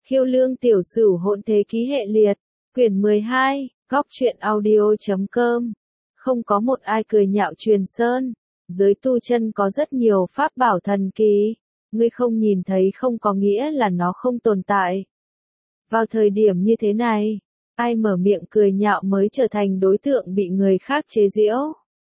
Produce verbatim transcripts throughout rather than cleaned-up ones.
Khiêu Lương Tiểu Sửu Hỗn Thế Ký Hệ Liệt, quyển mười hai, góc truyện audio.com. Không có một ai cười nhạo Truyền Sơn, giới tu chân có rất nhiều pháp bảo thần kỳ, ngươi không nhìn thấy không có nghĩa là nó không tồn tại. Vào thời điểm như thế này, ai mở miệng cười nhạo mới trở thành đối tượng bị người khác chế giễu.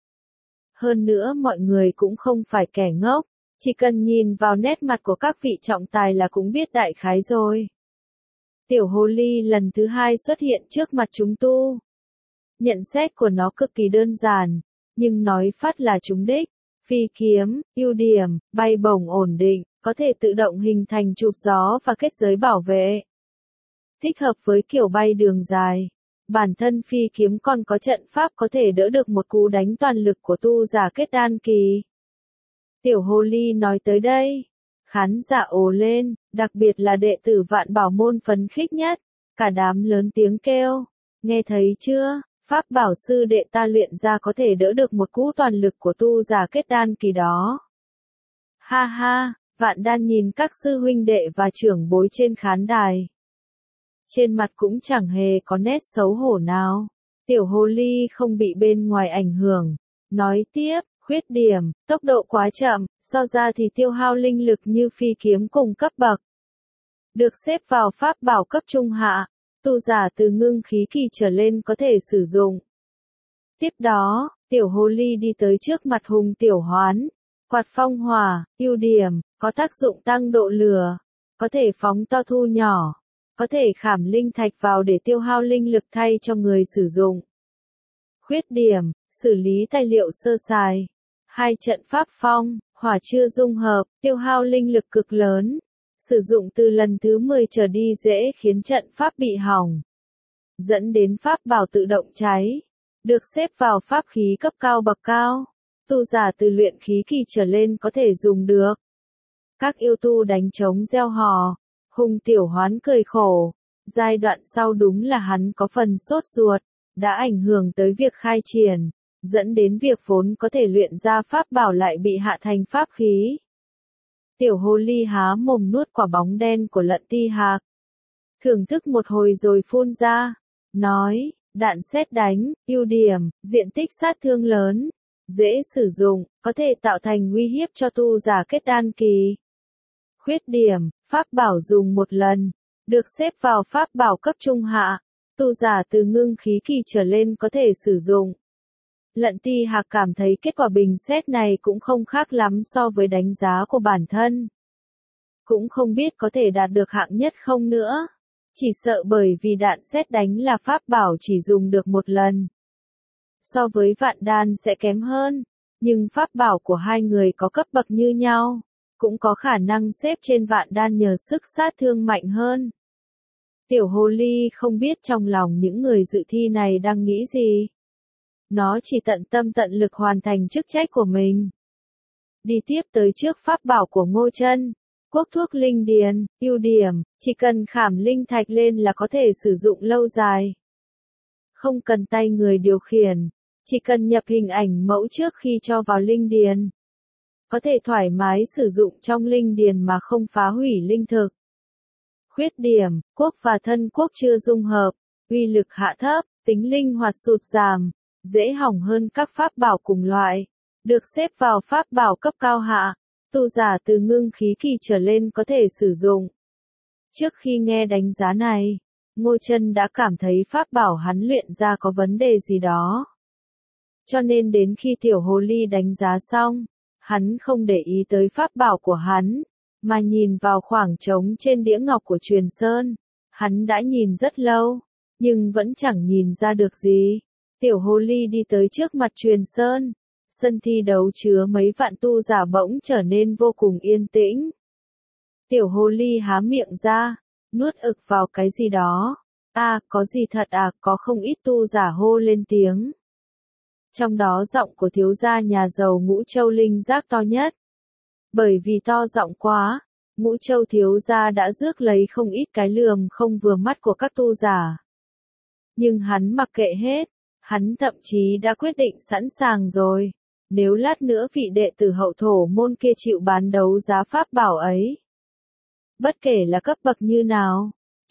Hơn nữa mọi người cũng không phải kẻ ngốc, chỉ cần nhìn vào nét mặt của các vị trọng tài là cũng biết đại khái rồi. Tiểu hồ ly lần thứ hai xuất hiện trước mặt chúng tu. Nhận xét của nó cực kỳ đơn giản, nhưng nói phát là trúng đích. Phi kiếm, ưu điểm, bay bổng ổn định, có thể tự động hình thành chụp gió và kết giới bảo vệ. Thích hợp với kiểu bay đường dài. Bản thân phi kiếm còn có trận pháp có thể đỡ được một cú đánh toàn lực của tu giả kết đan kỳ. Tiểu hồ ly nói tới đây. Khán giả ồ lên, đặc biệt là đệ tử Vạn Bảo môn phấn khích nhất. Cả đám lớn tiếng kêu. Nghe thấy chưa? Pháp bảo sư đệ ta luyện ra có thể đỡ được một cú toàn lực của tu giả kết đan kỳ đó. Ha ha, Vạn Đan nhìn các sư huynh đệ và trưởng bối trên khán đài. Trên mặt cũng chẳng hề có nét xấu hổ nào. Tiểu hồ ly không bị bên ngoài ảnh hưởng. Nói tiếp, khuyết điểm, tốc độ quá chậm, so ra thì tiêu hao linh lực như phi kiếm cùng cấp bậc. Được xếp vào pháp bảo cấp trung hạ, tu giả từ ngưng khí kỳ trở lên có thể sử dụng. Tiếp đó, tiểu hồ ly đi tới trước mặt Hùng Tiểu Hoán. Quạt phong hỏa, ưu điểm, có tác dụng tăng độ lửa, có thể phóng to thu nhỏ, có thể khảm linh thạch vào để tiêu hao linh lực thay cho người sử dụng. Khuyết điểm, xử lý tài liệu sơ sài. Hai trận pháp phong, hỏa chưa dung hợp, tiêu hao linh lực cực lớn. Sử dụng từ lần thứ mười trở đi dễ khiến trận pháp bị hỏng. Dẫn đến pháp bảo tự động cháy. Được xếp vào pháp khí cấp cao bậc cao. Tu giả từ luyện khí kỳ trở lên có thể dùng được. Các yêu tu đánh trống reo hò. Hùng Tiểu Hoán cười khổ. Giai đoạn sau đúng là hắn có phần sốt ruột. Đã ảnh hưởng tới việc khai triển. Dẫn đến việc vốn có thể luyện ra pháp bảo lại bị hạ thành pháp khí. Tiểu hồ ly há mồm nuốt quả bóng đen của Lận Ti Hạc. Thưởng thức một hồi rồi phun ra. Nói, đạn sét đánh, ưu điểm, diện tích sát thương lớn. Dễ sử dụng, có thể tạo thành nguy hiếp cho tu giả kết đan kỳ. Khuyết điểm, pháp bảo dùng một lần. Được xếp vào pháp bảo cấp trung hạ. Tu giả từ ngưng khí kỳ trở lên có thể sử dụng. Lận Ti Hạc cảm thấy kết quả bình xét này cũng không khác lắm so với đánh giá của bản thân. Cũng không biết có thể đạt được hạng nhất không nữa. Chỉ sợ bởi vì đạn sét đánh là pháp bảo chỉ dùng được một lần. So với Vạn Đan sẽ kém hơn, nhưng pháp bảo của hai người có cấp bậc như nhau, cũng có khả năng xếp trên Vạn Đan nhờ sức sát thương mạnh hơn. Tiểu hồ ly không biết trong lòng những người dự thi này đang nghĩ gì. Nó chỉ tận tâm tận lực hoàn thành chức trách của mình. Đi tiếp tới trước pháp bảo của Ngô Chân. Quốc thuốc linh điền, ưu điểm, chỉ cần khảm linh thạch lên là có thể sử dụng lâu dài. Không cần tay người điều khiển, chỉ cần nhập hình ảnh mẫu trước khi cho vào linh điền. Có thể thoải mái sử dụng trong linh điền mà không phá hủy linh thực. Khuyết điểm, quốc và thân quốc chưa dung hợp, uy lực hạ thấp, tính linh hoạt sụt giảm. Dễ hỏng hơn các pháp bảo cùng loại. Được xếp vào pháp bảo cấp cao hạ. Tu giả từ ngưng khí kỳ trở lên có thể sử dụng. Trước khi nghe đánh giá này, Ngô Chân đã cảm thấy pháp bảo hắn luyện ra có vấn đề gì đó. Cho nên đến khi tiểu hồ ly đánh giá xong, hắn không để ý tới pháp bảo của hắn, mà nhìn vào khoảng trống trên đĩa ngọc của Truyền Sơn. Hắn đã nhìn rất lâu, nhưng vẫn chẳng nhìn ra được gì. Tiểu hồ ly đi tới trước mặt Truyền Sơn. Sân thi đấu chứa mấy vạn tu giả bỗng trở nên vô cùng yên tĩnh. Tiểu hồ ly há miệng ra, nuốt ực vào cái gì đó. À, có gì thật à, có không ít tu giả hô lên tiếng. Trong đó giọng của thiếu gia nhà giàu Ngũ Châu Linh Giác to nhất. Bởi vì to giọng quá, Ngũ Châu thiếu gia đã rước lấy không ít cái lườm không vừa mắt của các tu giả. Nhưng hắn mặc kệ hết. Hắn thậm chí đã quyết định sẵn sàng rồi. Nếu lát nữa vị đệ tử hậu thổ môn kia chịu bán đấu giá pháp bảo ấy. Bất kể là cấp bậc như nào,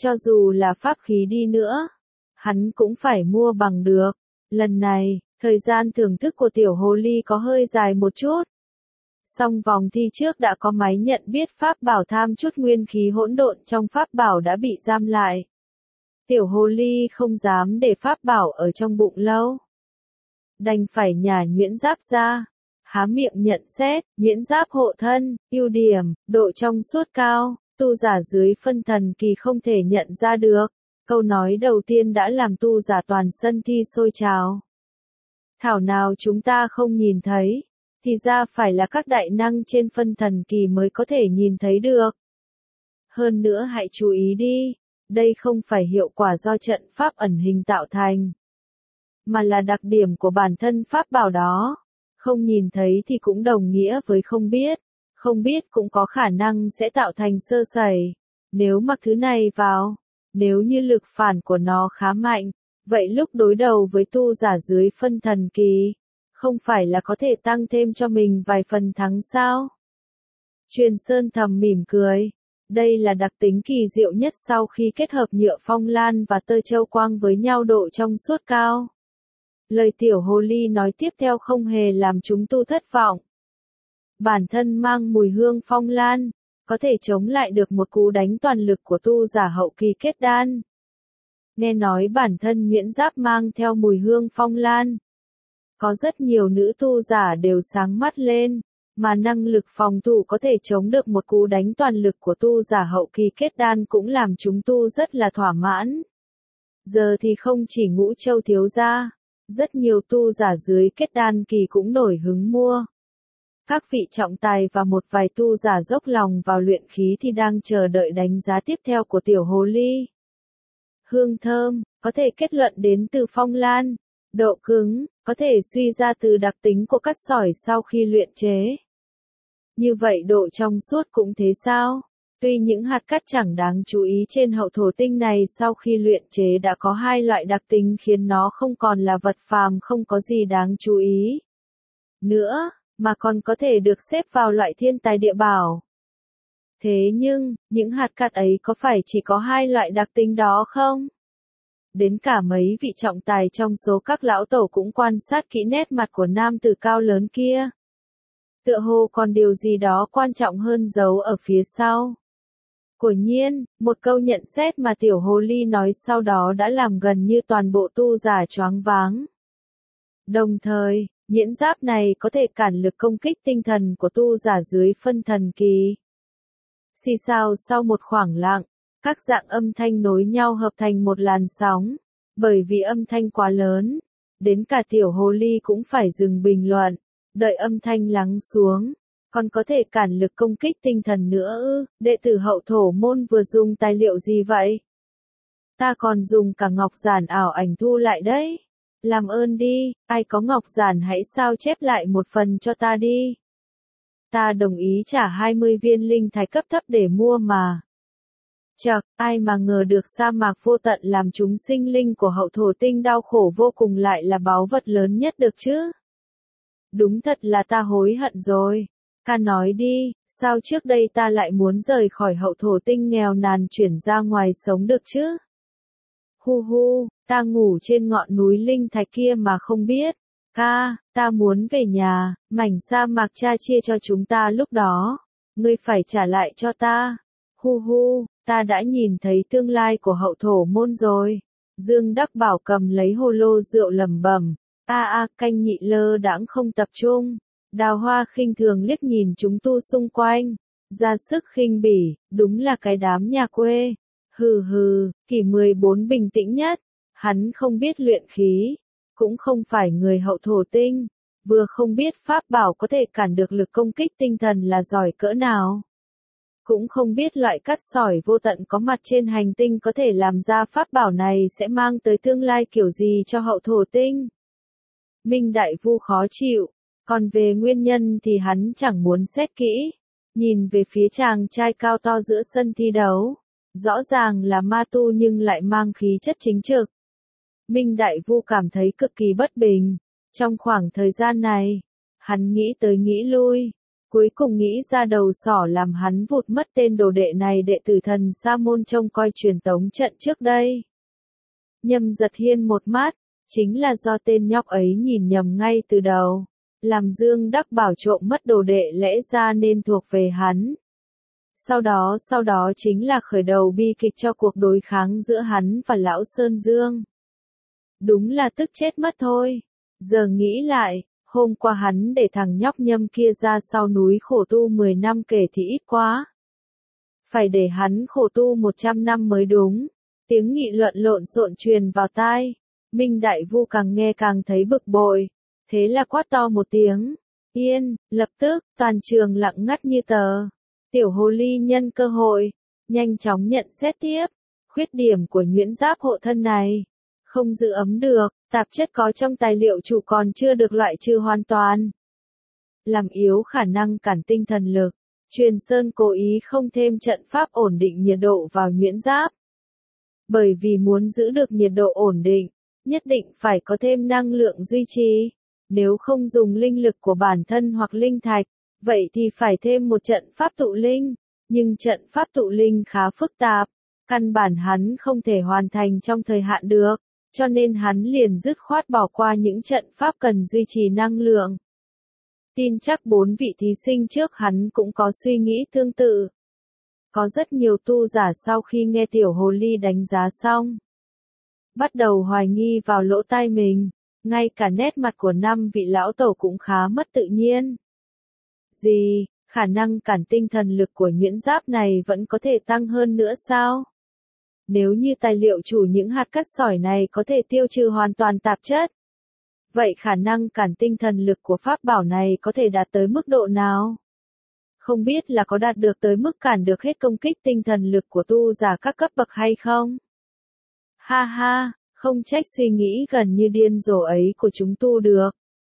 Cho dù là pháp khí đi nữa, hắn cũng phải mua bằng được. Lần này, thời gian thưởng thức của tiểu hồ ly có hơi dài một chút. Song vòng thi trước đã có máy nhận biết pháp bảo tham chút nguyên khí hỗn độn trong pháp bảo đã bị giam lại. Tiểu hồ ly không dám để pháp bảo ở trong bụng lâu. Đành phải nhả nhuyễn giáp ra. Há miệng nhận xét, nhuyễn giáp hộ thân, ưu điểm, độ trong suốt cao, tu giả dưới phân thần kỳ không thể nhận ra được. Câu nói đầu tiên đã làm tu giả toàn sân thi sôi trào. Thảo nào chúng ta không nhìn thấy, thì ra phải là các đại năng trên phân thần kỳ mới có thể nhìn thấy được. Hơn nữa hãy chú ý đi, đây không phải hiệu quả do trận pháp ẩn hình tạo thành, mà là đặc điểm của bản thân pháp bảo đó. Không nhìn thấy thì cũng đồng nghĩa với không biết, không biết cũng có khả năng sẽ tạo thành sơ sẩy. Nếu mặc thứ này vào, nếu như lực phản của nó khá mạnh, vậy lúc đối đầu với tu giả dưới phân thần kỳ, không phải là có thể tăng thêm cho mình vài phần thắng sao? Truyền Sơn thầm mỉm cười. Đây là đặc tính kỳ diệu nhất sau khi kết hợp nhựa phong lan và tơ châu quang với nhau độ trong suốt cao. Lời tiểu hồ ly nói tiếp theo không hề làm chúng tu thất vọng. Bản thân mang mùi hương phong lan, có thể chống lại được một cú đánh toàn lực của tu giả hậu kỳ kết đan. Nghe nói bản thân nhuyễn giáp mang theo mùi hương phong lan. Có rất nhiều nữ tu giả đều sáng mắt lên, mà năng lực phòng thủ có thể chống được một cú đánh toàn lực của tu giả hậu kỳ kết đan cũng làm chúng tu rất là thỏa mãn. Giờ thì không chỉ Ngũ Châu thiếu gia, rất nhiều tu giả dưới kết đan kỳ cũng nổi hứng mua. Các vị trọng tài và một vài tu giả dốc lòng vào luyện khí thì đang chờ đợi đánh giá tiếp theo của tiểu hồ ly. Hương thơm, có thể kết luận đến từ phong lan. Độ cứng, có thể suy ra từ đặc tính của cát sỏi sau khi luyện chế. Như vậy độ trong suốt cũng thế sao? Tuy những hạt cát chẳng đáng chú ý trên hậu thổ tinh này sau khi luyện chế đã có hai loại đặc tính khiến nó không còn là vật phàm không có gì đáng chú ý nữa, mà còn có thể được xếp vào loại thiên tài địa bảo. Thế nhưng, những hạt cát ấy có phải chỉ có hai loại đặc tính đó không? Đến cả mấy vị trọng tài trong số các lão tổ cũng quan sát kỹ nét mặt của nam tử cao lớn kia. Tựa hồ còn điều gì đó quan trọng hơn giấu ở phía sau. Quả nhiên, một câu nhận xét mà tiểu hồ ly nói sau đó đã làm gần như toàn bộ tu giả choáng váng. Đồng thời, nhuyễn giáp này có thể cản lực công kích tinh thần của tu giả dưới phân thần kỳ. Xì xào sau một khoảng lặng, các dạng âm thanh nối nhau hợp thành một làn sóng, bởi vì âm thanh quá lớn, đến cả tiểu hồ ly cũng phải dừng bình luận, đợi âm thanh lắng xuống. Còn có thể cản lực công kích tinh thần nữa ư? Đệ tử hậu thổ môn vừa dùng tài liệu gì vậy? Ta còn dùng cả ngọc giản ảo ảnh thu lại đấy. Làm ơn đi, ai có ngọc giản hãy sao chép lại một phần cho ta đi. Ta đồng ý trả hai mươi viên linh thạch cấp thấp để mua mà. Chậc, ai mà ngờ được sa mạc vô tận làm chúng sinh linh của hậu thổ tinh đau khổ vô cùng lại là báu vật lớn nhất được chứ? Đúng thật là ta hối hận rồi. Ca nói đi, sao trước đây ta lại muốn rời khỏi hậu thổ tinh nghèo nàn chuyển ra ngoài sống được chứ? Hu hu, ta ngủ trên ngọn núi linh thạch kia mà không biết. Ca, ta muốn về nhà, mảnh sa mạc cha chia cho chúng ta lúc đó. Ngươi phải trả lại cho ta. Hu hu, ta đã nhìn thấy tương lai của hậu thổ môn rồi. Dương Đắc Bảo cầm lấy hồ lô rượu lẩm bẩm. A a, canh nhị lơ đãng không tập trung. Đào Hoa khinh thường liếc nhìn chúng tu xung quanh, ra sức khinh bỉ, đúng là cái đám nhà quê. Hừ hừ, Kỷ mười bốn bình tĩnh nhất, hắn không biết luyện khí, cũng không phải người hậu thổ tinh, vừa không biết pháp bảo có thể cản được lực công kích tinh thần là giỏi cỡ nào. Cũng không biết loại cát sỏi vô tận có mặt trên hành tinh có thể làm ra pháp bảo này sẽ mang tới tương lai kiểu gì cho hậu thổ tinh. Minh Đại Vu khó chịu. Còn về nguyên nhân thì hắn chẳng muốn xét kỹ. Nhìn về phía chàng trai cao to giữa sân thi đấu. Rõ ràng là ma tu nhưng lại mang khí chất chính trực. Minh Đại Vu cảm thấy cực kỳ bất bình. Trong khoảng thời gian này, hắn nghĩ tới nghĩ lui. Cuối cùng nghĩ ra đầu sỏ làm hắn vụt mất tên đồ đệ này đệ tử thần sa môn trông coi truyền tống trận trước đây. Nhâm Giật Hiên một mắt, chính là do tên nhóc ấy nhìn nhầm ngay từ đầu. Làm Dương Đắc Bảo trộm mất đồ đệ lẽ ra nên thuộc về hắn. Sau đó sau đó chính là khởi đầu bi kịch cho cuộc đối kháng giữa hắn và Lão Sơn Dương. Đúng là tức chết mất thôi. Giờ nghĩ lại, hôm qua hắn để thằng nhóc Nhâm kia ra sau núi khổ tu mười năm kể thì ít quá. Phải để hắn khổ tu một trăm năm mới đúng. Tiếng nghị luận lộn xộn truyền vào tai. Minh Đại Vu càng nghe càng thấy bực bội. Thế là quát to một tiếng. Yên, lập tức, toàn trường lặng ngắt như tờ. Tiểu hồ ly nhân cơ hội, nhanh chóng nhận xét tiếp. Khuyết điểm của nhuyễn giáp hộ thân này. Không giữ ấm được, tạp chất có trong tài liệu chủ còn chưa được loại trừ hoàn toàn. Làm yếu khả năng cản tinh thần lực. Truyền Sơn cố ý không thêm trận pháp ổn định nhiệt độ vào nhuyễn giáp. Bởi vì muốn giữ được nhiệt độ ổn định, nhất định phải có thêm năng lượng duy trì. Nếu không dùng linh lực của bản thân hoặc linh thạch, vậy thì phải thêm một trận pháp tụ linh. Nhưng trận pháp tụ linh khá phức tạp, căn bản hắn không thể hoàn thành trong thời hạn được, cho nên hắn liền dứt khoát bỏ qua những trận pháp cần duy trì năng lượng. Tin chắc bốn vị thí sinh trước hắn cũng có suy nghĩ tương tự. Có rất nhiều tu giả sau khi nghe tiểu hồ ly đánh giá xong, bắt đầu hoài nghi vào lỗ tai mình, ngay cả nét mặt của năm vị lão tổ cũng khá mất tự nhiên. Gì, khả năng cản tinh thần lực của nhuyễn giáp này vẫn có thể tăng hơn nữa sao? Nếu như tài liệu chủ những hạt cát sỏi này có thể tiêu trừ hoàn toàn tạp chất, vậy khả năng cản tinh thần lực của pháp bảo này có thể đạt tới mức độ nào? Không biết là có đạt được tới mức cản được hết công kích tinh thần lực của tu giả các cấp bậc hay không? Ha ha, không trách suy nghĩ gần như điên rồ ấy của chúng tu được.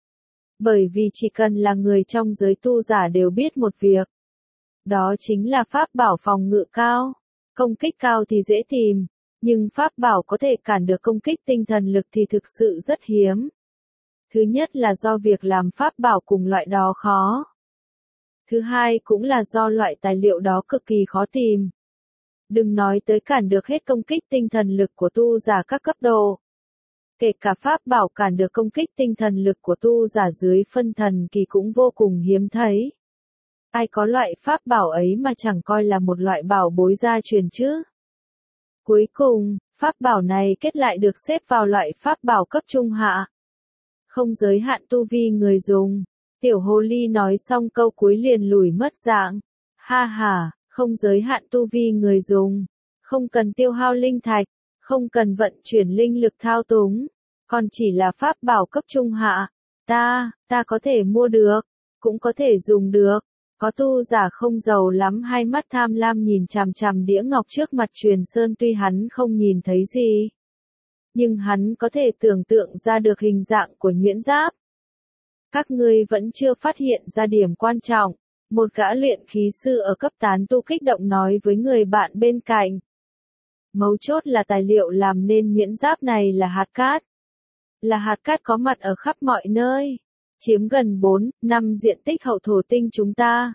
Bởi vì chỉ cần là người trong giới tu giả đều biết một việc. Đó chính là pháp bảo phòng ngự cao. Công kích cao thì dễ tìm, nhưng pháp bảo có thể cản được công kích tinh thần lực thì thực sự rất hiếm. Thứ nhất là do việc làm pháp bảo cùng loại đó khó. Thứ hai cũng là do loại tài liệu đó cực kỳ khó tìm. Đừng nói tới cản được hết công kích tinh thần lực của tu giả các cấp độ. Kể cả pháp bảo cản được công kích tinh thần lực của tu giả dưới phân thần kỳ cũng vô cùng hiếm thấy. Ai có loại pháp bảo ấy mà chẳng coi là một loại bảo bối gia truyền chứ? Cuối cùng, pháp bảo này kết lại được xếp vào loại pháp bảo cấp trung hạ. Không giới hạn tu vi người dùng. Tiểu hồ ly nói xong câu cuối liền lùi mất dạng. Ha ha, không giới hạn tu vi người dùng. Không cần tiêu hao linh thạch. Không cần vận chuyển linh lực thao túng. Còn chỉ là pháp bảo cấp trung hạ. Ta, ta có thể mua được. Cũng có thể dùng được. Có tu giả không giàu lắm hai mắt tham lam nhìn chằm chằm đĩa ngọc trước mặt Truyền Sơn, tuy hắn không nhìn thấy gì, nhưng hắn có thể tưởng tượng ra được hình dạng của nhuyễn giáp. Các ngươi vẫn chưa phát hiện ra điểm quan trọng. Một gã luyện khí sư ở cấp tán tu kích động nói với người bạn bên cạnh. Mấu chốt là tài liệu làm nên nhuyễn giáp này là hạt cát. Là hạt cát có mặt ở khắp mọi nơi. Chiếm gần bốn, năm diện tích hậu thổ tinh chúng ta.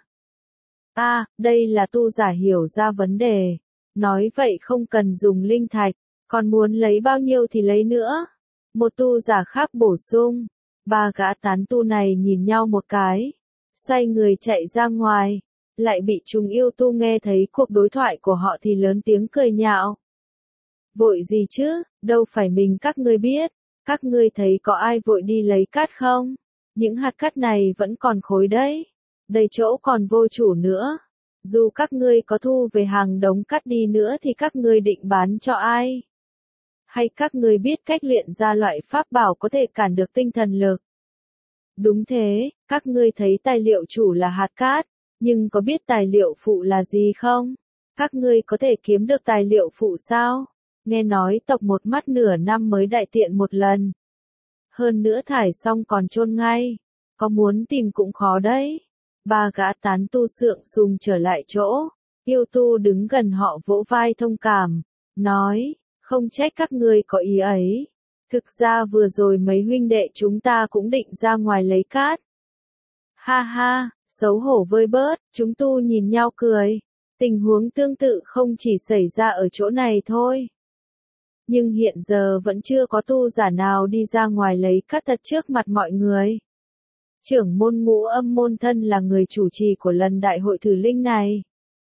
À, đây là tu giả hiểu ra vấn đề. Nói vậy không cần dùng linh thạch, còn muốn lấy bao nhiêu thì lấy nữa. Một tu giả khác bổ sung. Ba gã tán tu này nhìn nhau một cái, xoay người chạy ra ngoài, lại bị chúng yêu tu nghe thấy cuộc đối thoại của họ thì lớn tiếng cười nhạo. Vội gì chứ, đâu phải mình các ngươi biết, các ngươi thấy có ai vội đi lấy cát không? Những hạt cát này vẫn còn khối đấy, đầy chỗ còn vô chủ nữa. Dù các ngươi có thu về hàng đống cát đi nữa thì các ngươi định bán cho ai? Hay các ngươi biết cách luyện ra loại pháp bảo có thể cản được tinh thần lực? Đúng thế, các ngươi thấy tài liệu chủ là hạt cát, nhưng có biết tài liệu phụ là gì không? Các ngươi có thể kiếm được tài liệu phụ sao? Nghe nói tộc một mắt nửa năm mới đại tiện một lần. Hơn nữa thải xong còn chôn ngay. Có muốn tìm cũng khó đấy. Ba gã tán tu sượng sùng trở lại chỗ. Yêu tu đứng gần họ vỗ vai thông cảm. Nói, không trách các ngươi có ý ấy. Thực ra vừa rồi mấy huynh đệ chúng ta cũng định ra ngoài lấy cát. Ha ha, Xấu hổ vơi bớt, chúng tu nhìn nhau cười. Tình huống tương tự không chỉ xảy ra ở chỗ này thôi. Nhưng hiện giờ vẫn chưa có tu giả nào đi ra ngoài lấy cát thật trước mặt mọi người. Trưởng môn Ngũ Âm môn thân là người chủ trì của lần đại hội thử linh này.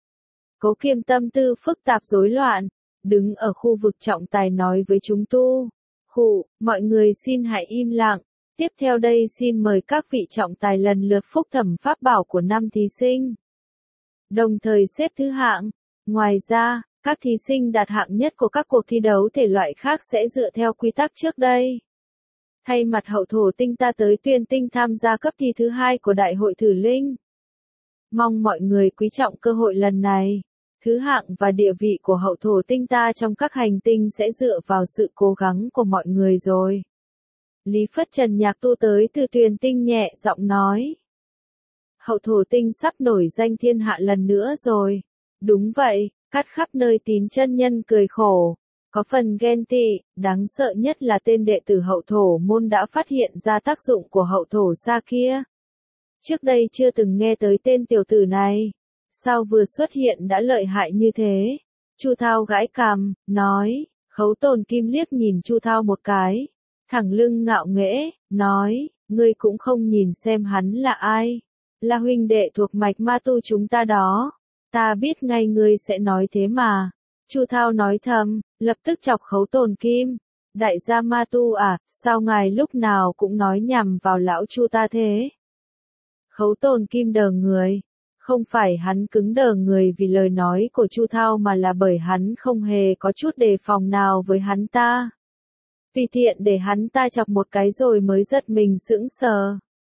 Cố Kiêm tâm tư phức tạp rối loạn, đứng ở khu vực trọng tài nói với chúng tu. Khụ, mọi người xin hãy im lặng. Tiếp theo đây xin mời các vị trọng tài lần lượt phúc thẩm pháp bảo của năm thí sinh. Đồng thời xếp thứ hạng. Ngoài ra, các thí sinh đạt hạng nhất của các cuộc thi đấu thể loại khác sẽ dựa theo quy tắc trước đây. Thay mặt hậu thổ tinh ta tới tuyên tinh tham gia cấp thi thứ hai của đại hội thử linh. Mong mọi người quý trọng cơ hội lần này. Thứ hạng và địa vị của hậu thổ tinh ta trong các hành tinh sẽ dựa vào sự cố gắng của mọi người rồi. Lý Phất Trần nhạc tu tới từ tuyên tinh nhẹ giọng nói. Hậu thổ tinh sắp nổi danh thiên hạ lần nữa rồi. Đúng vậy, cắt khắp nơi tín chân nhân cười khổ. Có phần ghen tị, đáng sợ nhất là tên đệ tử hậu thổ môn đã phát hiện ra tác dụng của hậu thổ xa kia. Trước đây chưa từng nghe tới tên tiểu tử này. Sao vừa xuất hiện đã lợi hại như thế? Chu Thao gãi cằm, nói, Khấu Tồn Kim liếc nhìn Chu Thao một cái. Thẳng lưng ngạo nghễ, nói, ngươi cũng không nhìn xem hắn là ai. Là huynh đệ thuộc mạch ma tu chúng ta đó. Ta biết ngay ngươi sẽ nói thế mà. Chu Thao nói thầm, lập tức chọc Khấu Tồn Kim. Đại gia ma tu à, sao ngài lúc nào cũng nói nhằm vào lão Chu ta thế? Khấu Tồn Kim đờ người. Không phải hắn cứng đờ người vì lời nói của Chu Thao mà là bởi hắn không hề có chút đề phòng nào với hắn ta. Vì thiện để hắn ta chọc một cái rồi mới giật mình sững sờ.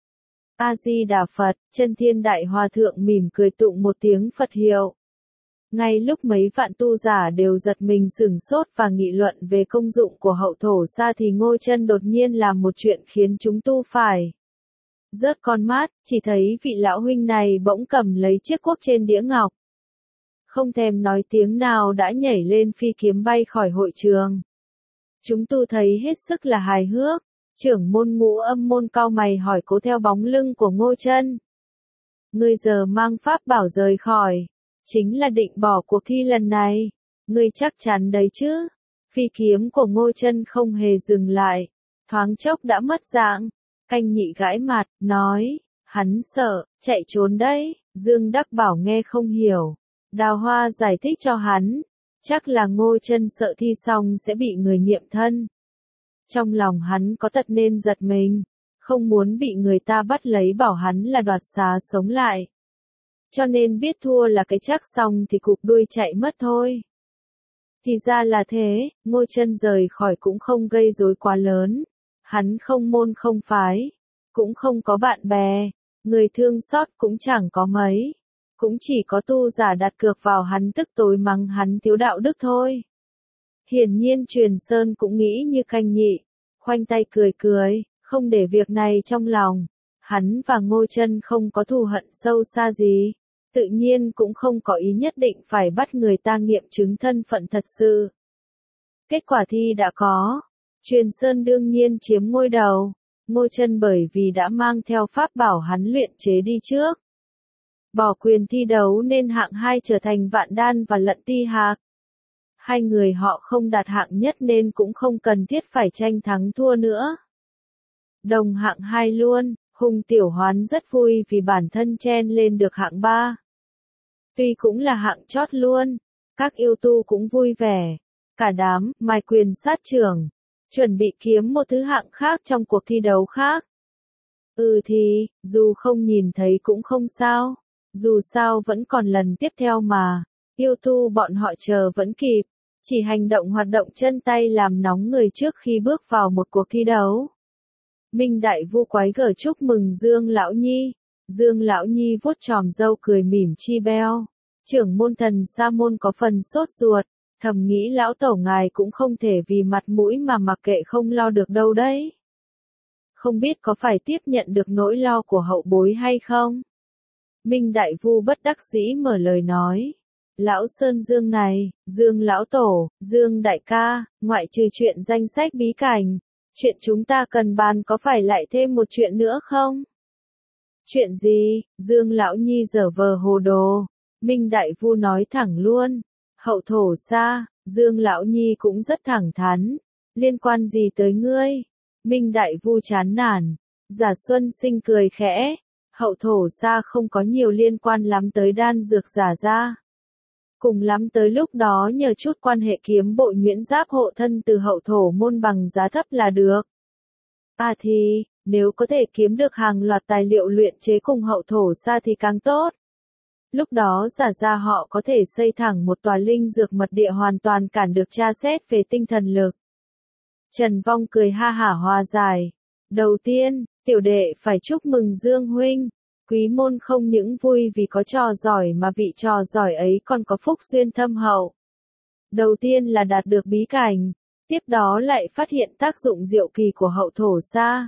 A-di-đà Phật, Chân Thiên Đại Hòa Thượng mỉm cười tụng một tiếng Phật hiệu. Ngay lúc mấy vạn tu giả đều giật mình sửng sốt và nghị luận về công dụng của hậu thổ sa thì Ngô Chân đột nhiên làm một chuyện khiến chúng tu phải rớt con mắt, chỉ thấy vị lão huynh này bỗng cầm lấy chiếc cuốc trên đĩa ngọc. Không thèm nói tiếng nào đã nhảy lên phi kiếm bay khỏi hội trường. Chúng tu thấy hết sức là hài hước. Trưởng môn Ngũ Âm môn cau mày hỏi Cố theo bóng lưng của Ngô Chân. Ngươi giờ mang pháp bảo rời khỏi, chính là định bỏ cuộc thi lần này. Ngươi chắc chắn đấy chứ? Phi kiếm của Ngô Chân không hề dừng lại, thoáng chốc đã mất dạng. Canh Nhị gãi mặt, nói, hắn sợ, chạy trốn đấy. Dương Đắc Bảo nghe không hiểu. Đào Hoa giải thích cho hắn, chắc là Ngô Chân sợ thi xong sẽ bị người nhiệm thân. Trong lòng hắn có tật nên giật mình, không muốn bị người ta bắt lấy bảo hắn là đoạt xá sống lại. Cho nên biết thua là cái chắc xong thì cụp đuôi chạy mất thôi. Thì ra là thế, Ngô Chân rời khỏi cũng không gây rối quá lớn. Hắn không môn không phái, cũng không có bạn bè, người thương xót cũng chẳng có mấy. Cũng chỉ có tu giả đặt cược vào hắn tức tối mắng hắn thiếu đạo đức thôi. Hiển nhiên Truyền Sơn cũng nghĩ như Canh Nhị, khoanh tay cười cười, không để việc này trong lòng. Hắn và Ngô Chân không có thù hận sâu xa gì, tự nhiên cũng không có ý nhất định phải bắt người ta nghiệm chứng thân phận thật sự. Kết quả thi đã có. Truyền Sơn đương nhiên chiếm ngôi đầu, Ngô Chân bởi vì đã mang theo pháp bảo hắn luyện chế đi trước. Bỏ quyền thi đấu nên hạng hai trở thành Vạn Đan và Lận Ti Hạc. Hai người họ không đạt hạng nhất nên cũng không cần thiết phải tranh thắng thua nữa. Đồng hạng hai luôn, Hùng Tiểu Hoán rất vui vì bản thân chen lên được hạng ba. Tuy cũng là hạng chót luôn, các yêu tu cũng vui vẻ. Cả đám, Mai Quyền sát trưởng, chuẩn bị kiếm một thứ hạng khác trong cuộc thi đấu khác. Ừ thì, dù không nhìn thấy cũng không sao. Dù sao vẫn còn lần tiếp theo mà. Yêu tu bọn họ chờ vẫn kịp. Chỉ hành động hoạt động chân tay làm nóng người trước khi bước vào một cuộc thi đấu. Minh Đại Vu quái gở chúc mừng Dương Lão Nhi. Dương Lão Nhi vuốt chòm râu cười mỉm chi beo. Trưởng môn Thần Sa môn có phần sốt ruột. Thầm nghĩ lão tổ ngài cũng không thể vì mặt mũi mà mặc kệ không lo được đâu đấy. Không biết có phải tiếp nhận được nỗi lo của hậu bối hay không? Minh Đại Vu bất đắc dĩ mở lời nói. Lão Sơn Dương này, Dương Lão Tổ, Dương Đại ca, ngoại trừ chuyện danh sách bí cảnh, chuyện chúng ta cần bàn có phải lại thêm một chuyện nữa không? Chuyện gì? Dương Lão Nhi giở vờ hồ đồ. Minh Đại Vu nói thẳng luôn. Hậu thổ xa, Dương Lão Nhi cũng rất thẳng thắn. Liên quan gì tới ngươi? Minh Đại Vu chán nản. Giả Xuân Sinh cười khẽ. Hậu thổ xa không có nhiều liên quan lắm tới đan dược giả ra. Cùng lắm tới lúc đó nhờ chút quan hệ kiếm bộ nhuyễn giáp hộ thân từ hậu thổ môn bằng giá thấp là được. À thì, nếu có thể kiếm được hàng loạt tài liệu luyện chế cùng hậu thổ xa thì càng tốt. Lúc đó giả ra họ có thể xây thẳng một tòa linh dược mật địa hoàn toàn cản được tra xét về tinh thần lực. Trần Vong cười ha hả hòa giải. Đầu tiên, tiểu đệ phải chúc mừng Dương huynh. Quý môn không những vui vì có trò giỏi mà vị trò giỏi ấy còn có phúc duyên thâm hậu. Đầu tiên là đạt được bí cảnh, tiếp đó lại phát hiện tác dụng diệu kỳ của hậu thổ xa.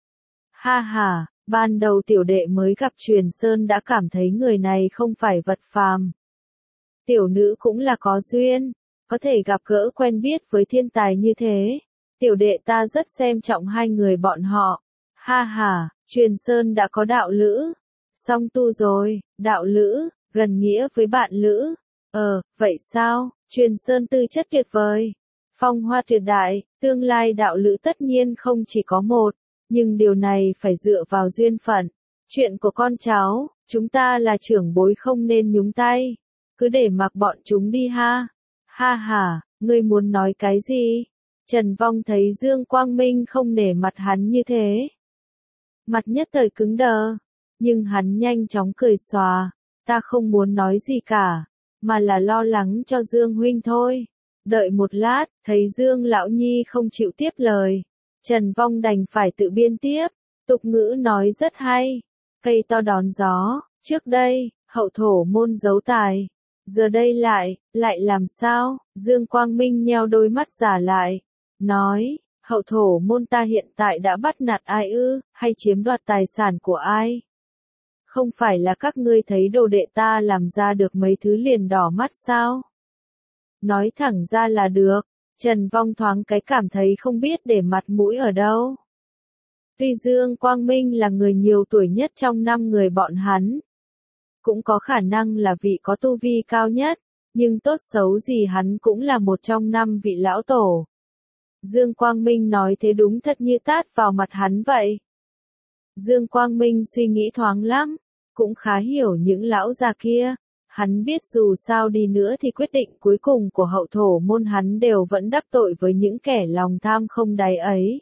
Ha ha, ban đầu tiểu đệ mới gặp Truyền Sơn đã cảm thấy người này không phải vật phàm. Tiểu nữ cũng là có duyên, có thể gặp gỡ quen biết với thiên tài như thế. Tiểu đệ ta rất xem trọng hai người bọn họ. Ha ha, Truyền Sơn đã có đạo lữ. Song tu rồi, đạo lữ, gần nghĩa với bạn lữ. Ờ, vậy sao? Truyền Sơn tư chất tuyệt vời. Phong hoa tuyệt đại, tương lai đạo lữ tất nhiên không chỉ có một. Nhưng điều này phải dựa vào duyên phận. Chuyện của con cháu, chúng ta là trưởng bối không nên nhúng tay. Cứ để mặc bọn chúng đi ha. Ha ha, ngươi muốn nói cái gì? Trần Vong thấy Dương Quang Minh không nể mặt hắn như thế. Mặt nhất thời cứng đờ. Nhưng hắn nhanh chóng cười xòa. Ta không muốn nói gì cả. Mà là lo lắng cho Dương huynh thôi. Đợi một lát, thấy Dương Lão Nhi không chịu tiếp lời. Trần Vong đành phải tự biên tiếp. Tục ngữ nói rất hay. Cây to đón gió. Trước đây, hậu thổ môn giấu tài. Giờ đây lại, lại làm sao? Dương Quang Minh nheo đôi mắt giả lại. Nói, hậu thổ môn ta hiện tại đã bắt nạt ai ư, hay chiếm đoạt tài sản của ai? Không phải là các ngươi thấy đồ đệ ta làm ra được mấy thứ liền đỏ mắt sao? Nói thẳng ra là được. Trần Vong thoáng cái cảm thấy không biết để mặt mũi ở đâu. Tuy Dương Quang Minh là người nhiều tuổi nhất trong năm người bọn hắn. Cũng có khả năng là vị có tu vi cao nhất, nhưng tốt xấu gì hắn cũng là một trong năm vị lão tổ. Dương Quang Minh nói thế đúng thật như tát vào mặt hắn vậy. Dương Quang Minh suy nghĩ thoáng lắm, cũng khá hiểu những lão già kia. Hắn biết dù sao đi nữa thì quyết định cuối cùng của hậu thổ môn hắn đều vẫn đắc tội với những kẻ lòng tham không đáy ấy.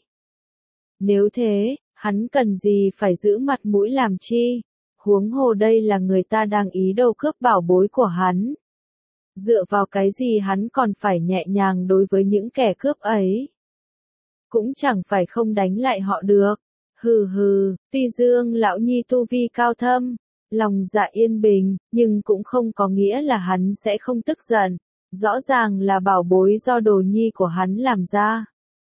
Nếu thế, hắn cần gì phải giữ mặt mũi làm chi? Huống hồ đây là người ta đang ý đồ cướp bảo bối của hắn. Dựa vào cái gì hắn còn phải nhẹ nhàng đối với những kẻ cướp ấy? Cũng chẳng phải không đánh lại họ được. Hừ hừ, tuy Dương Lão Nhi tu vi cao thâm, lòng dạ yên bình, nhưng cũng không có nghĩa là hắn sẽ không tức giận. Rõ ràng là bảo bối do đồ nhi của hắn làm ra.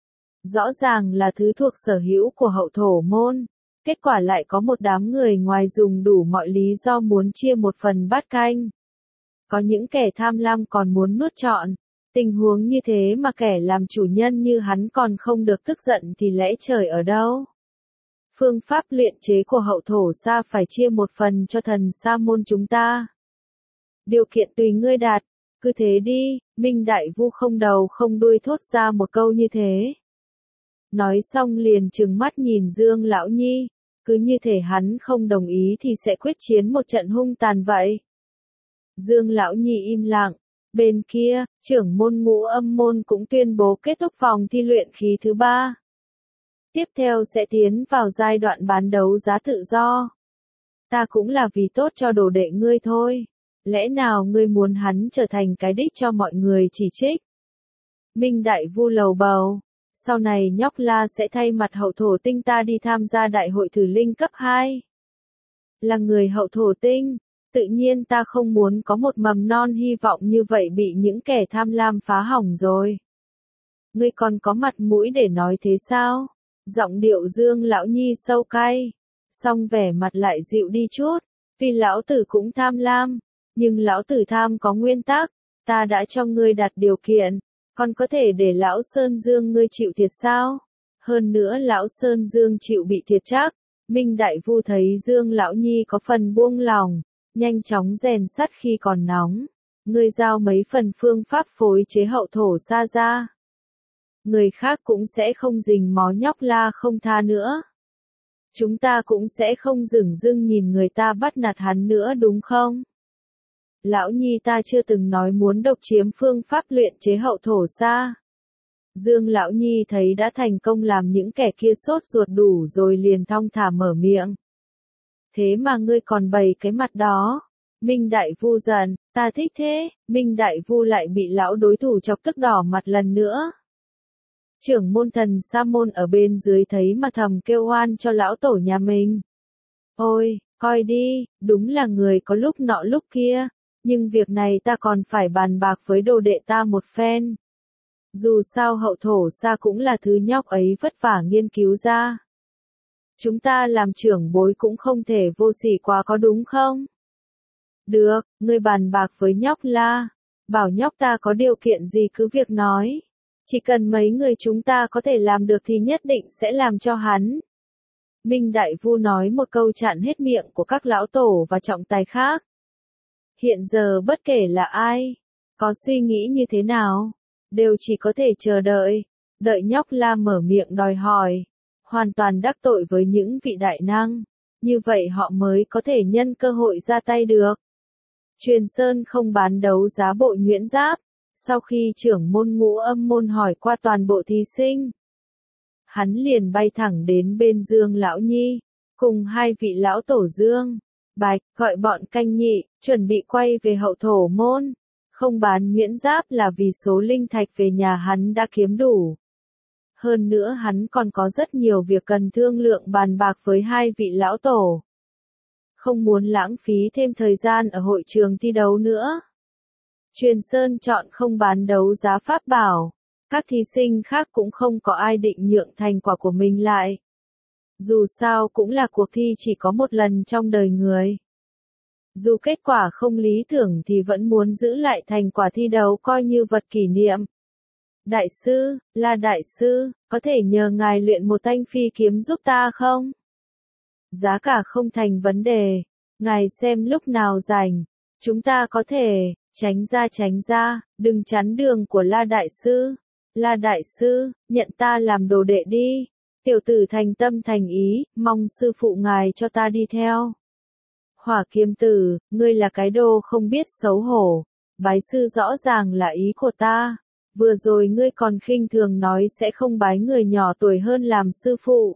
Rõ ràng là thứ thuộc sở hữu của hậu thổ môn. Kết quả lại có một đám người ngoài dùng đủ mọi lý do muốn chia một phần bát canh. Có những kẻ tham lam còn muốn nuốt trọn. Tình huống như thế mà kẻ làm chủ nhân như hắn còn không được tức giận thì lẽ trời ở đâu? Phương pháp luyện chế của hậu thổ sa phải chia một phần cho thần sa môn chúng ta. Điều kiện tùy ngươi đạt, cứ thế đi. Minh Đại Vu không đầu không đuôi thốt ra một câu như thế. Nói xong liền trừng mắt nhìn Dương Lão Nhi, cứ như thể hắn không đồng ý thì sẽ quyết chiến một trận hung tàn vậy. Dương Lão Nhi im lặng, bên kia, trưởng môn Ngũ Âm môn cũng tuyên bố kết thúc vòng thi luyện khí thứ ba. Tiếp theo sẽ tiến vào giai đoạn bán đấu giá tự do. Ta cũng là vì tốt cho đồ đệ ngươi thôi. Lẽ nào ngươi muốn hắn trở thành cái đích cho mọi người chỉ trích? Minh Đại Vu lầu bầu. Sau này nhóc La sẽ thay mặt hậu thổ tinh ta đi tham gia đại hội thử linh cấp hai. Là người hậu thổ tinh, tự nhiên ta không muốn có một mầm non hy vọng như vậy bị những kẻ tham lam phá hỏng rồi. Ngươi còn có mặt mũi để nói thế sao? Giọng điệu Dương Lão Nhi sâu cay, song vẻ mặt lại dịu đi chút. Vì lão tử cũng tham lam, nhưng lão tử tham có nguyên tắc. Ta đã cho ngươi đặt điều kiện, còn có thể để lão Sơn Dương ngươi chịu thiệt sao? Hơn nữa lão Sơn Dương chịu bị thiệt chắc, Minh Đại Vu thấy Dương Lão Nhi có phần buông lòng, nhanh chóng rèn sắt khi còn nóng. Ngươi giao mấy phần phương pháp phối chế hậu thổ sa ra. Người khác cũng sẽ không rình mó nhóc La không tha nữa. Chúng ta cũng sẽ không dửng dưng nhìn người ta bắt nạt hắn nữa đúng không? Lão Nhi ta chưa từng nói muốn độc chiếm phương pháp luyện chế hậu thổ sa. Dương Lão Nhi thấy đã thành công làm những kẻ kia sốt ruột đủ rồi liền thong thả mở miệng. Thế mà ngươi còn bày cái mặt đó. Minh Đại Vu giận, ta thích thế, Minh Đại Vu lại bị lão đối thủ chọc tức đỏ mặt lần nữa. Trưởng môn thần Sa môn ở bên dưới thấy mà thầm kêu oan cho lão tổ nhà mình. Ôi, coi đi, đúng là người có lúc nọ lúc kia, nhưng việc này ta còn phải bàn bạc với đồ đệ ta một phen. Dù sao hậu thổ sa cũng là thứ nhóc ấy vất vả nghiên cứu ra. Chúng ta làm trưởng bối cũng không thể vô sỉ quá có đúng không? Được, ngươi bàn bạc với nhóc La, bảo nhóc ta có điều kiện gì cứ việc nói. Chỉ cần mấy người chúng ta có thể làm được thì nhất định sẽ làm cho hắn. Minh Đại Vu nói một câu chặn hết miệng của các lão tổ và trọng tài khác. Hiện giờ bất kể là ai, có suy nghĩ như thế nào, đều chỉ có thể chờ đợi, đợi nhóc La mở miệng đòi hỏi, hoàn toàn đắc tội với những vị đại năng, như vậy họ mới có thể nhân cơ hội ra tay được. Truyền Sơn không bán đấu giá bộ nhuyễn giáp, sau khi trưởng môn Ngũ Âm môn hỏi qua toàn bộ thí sinh, hắn liền bay thẳng đến bên Dương Lão Nhi, cùng hai vị lão tổ Dương, Bạch, gọi bọn canh nhị, chuẩn bị quay về hậu thổ môn. Không bán nhuyễn giáp là vì số linh thạch về nhà hắn đã kiếm đủ. Hơn nữa hắn còn có rất nhiều việc cần thương lượng bàn bạc với hai vị lão tổ. Không muốn lãng phí thêm thời gian ở hội trường thi đấu nữa. Truyền Sơn chọn không bán đấu giá pháp bảo. Các thí sinh khác cũng không có ai định nhượng thành quả của mình lại. Dù sao cũng là cuộc thi chỉ có một lần trong đời người. Dù kết quả không lý tưởng thì vẫn muốn giữ lại thành quả thi đấu coi như vật kỷ niệm. Đại sư, là đại sư, có thể nhờ ngài luyện một thanh phi kiếm giúp ta không? Giá cả không thành vấn đề, ngài xem lúc nào rảnh, chúng ta có thể, tránh ra tránh ra, đừng chắn đường của La đại sư. La đại sư, nhận ta làm đồ đệ đi. Tiểu tử thành tâm thành ý, mong sư phụ ngài cho ta đi theo. Hỏa Kiếm Tử, ngươi là cái đồ không biết xấu hổ. Bái sư rõ ràng là ý của ta. Vừa rồi ngươi còn khinh thường nói sẽ không bái người nhỏ tuổi hơn làm sư phụ.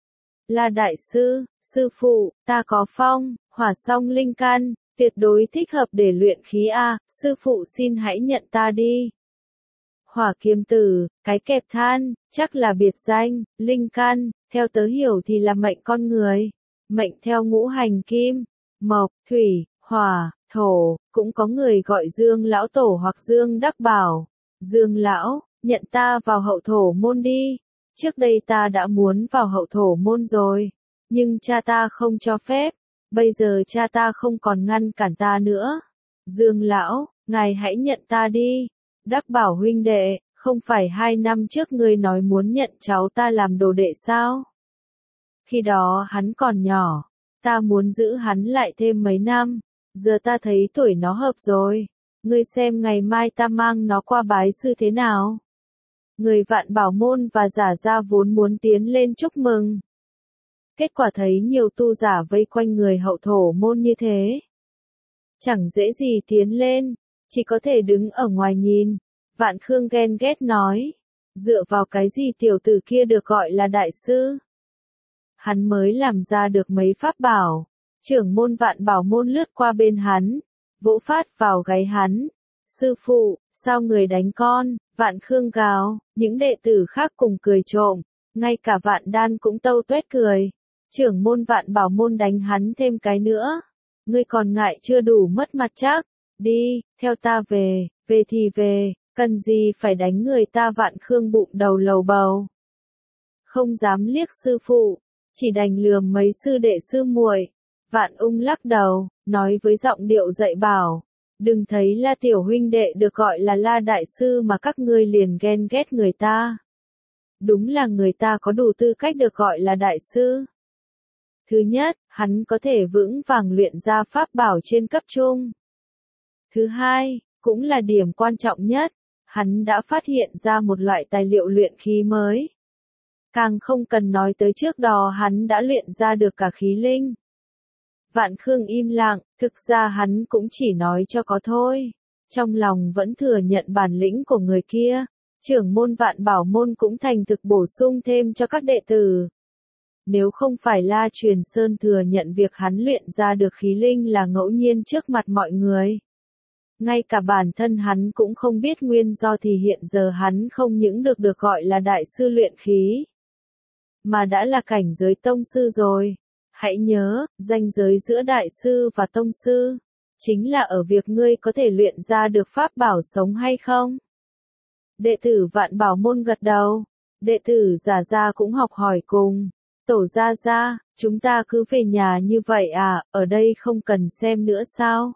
La đại sư, sư phụ, ta có phong, hỏa song linh căn, tuyệt đối thích hợp để luyện khí A, sư phụ xin hãy nhận ta đi. Hỏa Kiếm Tử, cái kẹp than, chắc là biệt danh, linh căn, theo tớ hiểu thì là mệnh con người. Mệnh theo ngũ hành kim, mộc, thủy, hỏa, thổ, cũng có người gọi Dương Lão Tổ hoặc Dương Đắc Bảo. Dương Lão, nhận ta vào hậu thổ môn đi. Trước đây ta đã muốn vào hậu thổ môn rồi, nhưng cha ta không cho phép. Bây giờ cha ta không còn ngăn cản ta nữa. Dương Lão, ngài hãy nhận ta đi. Đắc Bảo huynh đệ, không phải hai năm trước ngươi nói muốn nhận cháu ta làm đồ đệ sao? Khi đó hắn còn nhỏ, ta muốn giữ hắn lại thêm mấy năm, giờ ta thấy tuổi nó hợp rồi. Ngươi xem ngày mai ta mang nó qua bái sư thế nào? Người Vạn Bảo môn và giả gia vốn muốn tiến lên chúc mừng. Kết quả thấy nhiều tu giả vây quanh người hậu thổ môn như thế. Chẳng dễ gì tiến lên, chỉ có thể đứng ở ngoài nhìn. Vạn Khương ghen ghét nói, dựa vào cái gì tiểu tử kia được gọi là đại sư? Hắn mới làm ra được mấy pháp bảo. Trưởng môn Vạn Bảo môn lướt qua bên hắn, vỗ phát vào gáy hắn. Sư phụ, sao người đánh con? Vạn Khương gào, những đệ tử khác cùng cười trộm, ngay cả Vạn Đan cũng tâu tuét cười. Trưởng môn Vạn Bảo môn đánh hắn thêm cái nữa. Ngươi còn ngại chưa đủ mất mặt chắc? Đi, theo ta về, về thì về, cần gì phải đánh người ta? Vạn Khương bụng đầu lầu bầu. Không dám liếc sư phụ, chỉ đành lườm mấy sư đệ sư muội. Vạn Ung lắc đầu, nói với giọng điệu dạy bảo, đừng thấy La tiểu huynh đệ được gọi là La đại sư mà các ngươi liền ghen ghét người ta. Đúng là người ta có đủ tư cách được gọi là đại sư. Thứ nhất, hắn có thể vững vàng luyện ra pháp bảo trên cấp trung. Thứ hai, cũng là điểm quan trọng nhất, hắn đã phát hiện ra một loại tài liệu luyện khí mới. Càng không cần nói tới trước đó hắn đã luyện ra được cả khí linh. Vạn Khương im lặng, thực ra hắn cũng chỉ nói cho có thôi. Trong lòng vẫn thừa nhận bản lĩnh của người kia. Trưởng môn Vạn Bảo môn cũng thành thực bổ sung thêm cho các đệ tử. Nếu không phải La Truyền Sơn thừa nhận việc hắn luyện ra được khí linh là ngẫu nhiên trước mặt mọi người. Ngay cả bản thân hắn cũng không biết nguyên do thì hiện giờ hắn không những được được gọi là đại sư luyện khí, mà đã là cảnh giới tông sư rồi. Hãy nhớ, ranh giới giữa đại sư và tông sư, chính là ở việc ngươi có thể luyện ra được pháp bảo sống hay không. Đệ tử Vạn Bảo môn gật đầu, đệ tử Giả Gia cũng học hỏi cùng. Tổ Gia Gia, chúng ta cứ về nhà như vậy à, ở đây không cần xem nữa sao?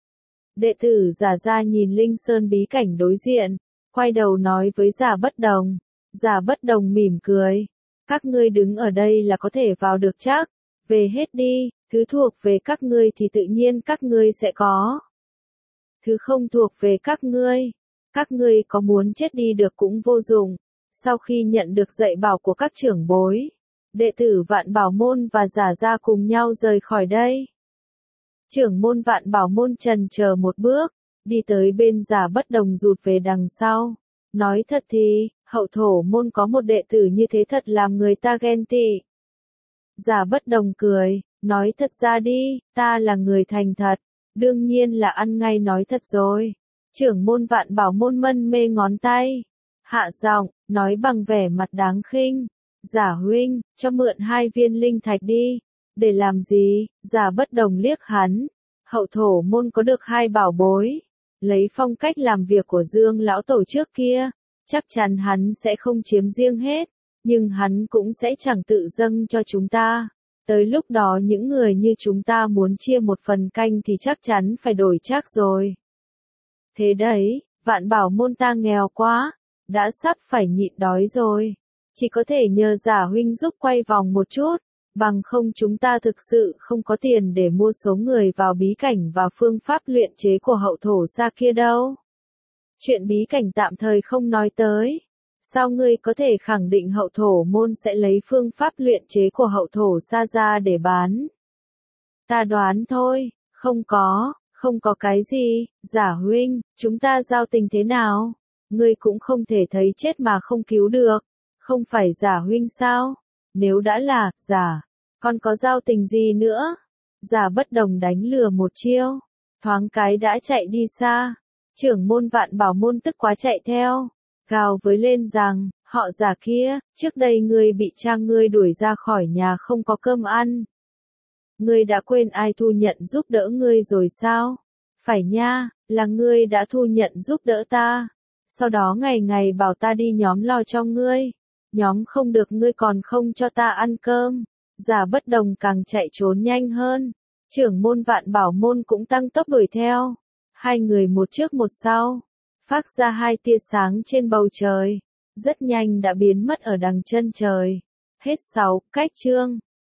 Đệ tử Giả Gia nhìn Linh Sơn bí cảnh đối diện, quay đầu nói với Giả Bất Đồng. Giả Bất Đồng mỉm cười. Các ngươi đứng ở đây là có thể vào được chắc. Về hết đi, thứ thuộc về các ngươi thì tự nhiên các ngươi sẽ có. Thứ không thuộc về các ngươi, các ngươi có muốn chết đi được cũng vô dụng. Sau khi nhận được dạy bảo của các trưởng bối, đệ tử Vạn Bảo môn và Giả Gia cùng nhau rời khỏi đây. Trưởng môn Vạn Bảo môn chần chờ một bước, đi tới bên Giả Bất Đồng rụt về đằng sau. Nói thật thì, Hậu Thổ môn có một đệ tử như thế thật làm người ta ghen tị. Giả Bất Đồng cười, nói thật ra đi, ta là người thành thật, đương nhiên là ăn ngay nói thật rồi. Trưởng môn Vạn Bảo môn mân mê ngón tay, hạ giọng, nói bằng vẻ mặt đáng khinh. Giả huynh, cho mượn hai viên linh thạch đi. Để làm gì? Giả Bất Đồng liếc hắn. Hậu Thổ môn có được hai bảo bối. Lấy phong cách làm việc của Dương lão tổ trước kia, chắc chắn hắn sẽ không chiếm riêng hết, nhưng hắn cũng sẽ chẳng tự dâng cho chúng ta. Tới lúc đó những người như chúng ta muốn chia một phần canh thì chắc chắn phải đổi trác rồi. Thế đấy, Vạn Bảo môn ta nghèo quá, đã sắp phải nhịn đói rồi. Chỉ có thể nhờ Giả huynh giúp quay vòng một chút, bằng không chúng ta thực sự không có tiền để mua số người vào bí cảnh và phương pháp luyện chế của Hậu Thổ Sa kia đâu. Chuyện bí cảnh tạm thời không nói tới. Sao ngươi có thể khẳng định Hậu Thổ môn sẽ lấy phương pháp luyện chế của Hậu Thổ Sa ra để bán? Ta đoán thôi, không có, không có cái gì. Giả huynh, chúng ta giao tình thế nào? Ngươi cũng không thể thấy chết mà không cứu được. Không phải Giả huynh sao? Nếu đã là Giả, còn có giao tình gì nữa? Giả Bất Đồng đánh lừa một chiêu, thoáng cái đã chạy đi xa. Trưởng môn Vạn Bảo môn tức quá chạy theo, gào với lên rằng, họ Giả kia, trước đây ngươi bị cha ngươi đuổi ra khỏi nhà không có cơm ăn. Ngươi đã quên ai thu nhận giúp đỡ ngươi rồi sao? Phải nha, là ngươi đã thu nhận giúp đỡ ta. Sau đó ngày ngày bảo ta đi nhóm lo cho ngươi. Nhóm không được ngươi còn không cho ta ăn cơm. Giả Bất Đồng càng chạy trốn nhanh hơn. Trưởng môn Vạn Bảo môn cũng tăng tốc đuổi theo. Hai người một trước một sau, phát ra hai tia sáng trên bầu trời, rất nhanh đã biến mất ở đằng chân trời. Hết sáu cách chương.